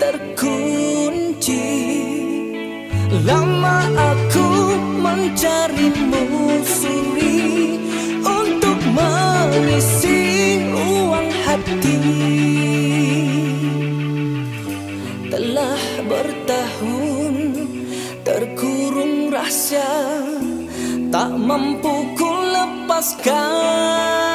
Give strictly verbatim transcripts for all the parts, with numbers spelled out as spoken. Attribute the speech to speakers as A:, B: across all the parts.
A: terkunci. Lama aku mencarimu suri untuk mengisi ruang hati. Telah bertahun terkurung rahsia, tak mampu ku lepaskan.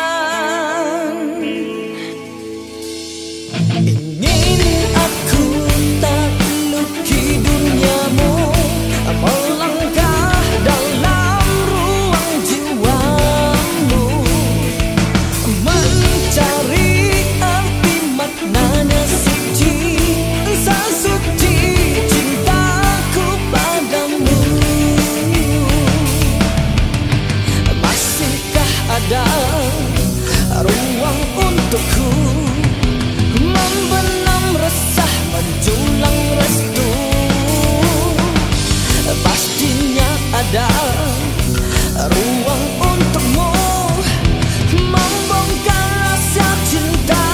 A: Ingin aku takluki duniamu, melangkah dalam ruang jiwamu, mencari arti maknanya suci, sesuci cintaku padamu. Masihkah ada ruang untukku membenam resah menjulang restu? Pastinya ada ruang untukmu membongkar rahasia cinta.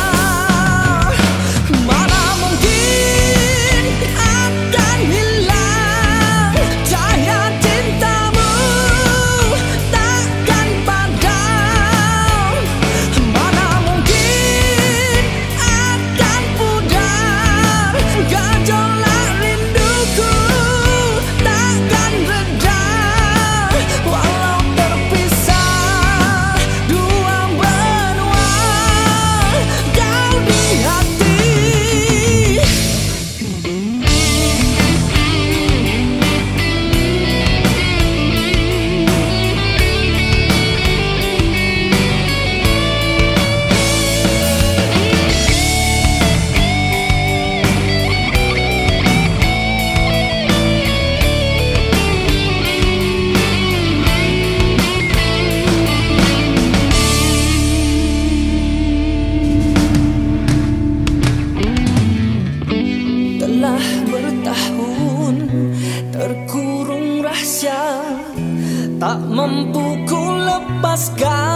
A: Mana mungkin akan hilang cahaya cintamu, takkan padam. Mana mungkin akan pudar gejolak rinduku, takkan reda walau terpisah dua benua kau di hati. Telah bertahun terkurung rahsia, tak mampu ku lepaskan.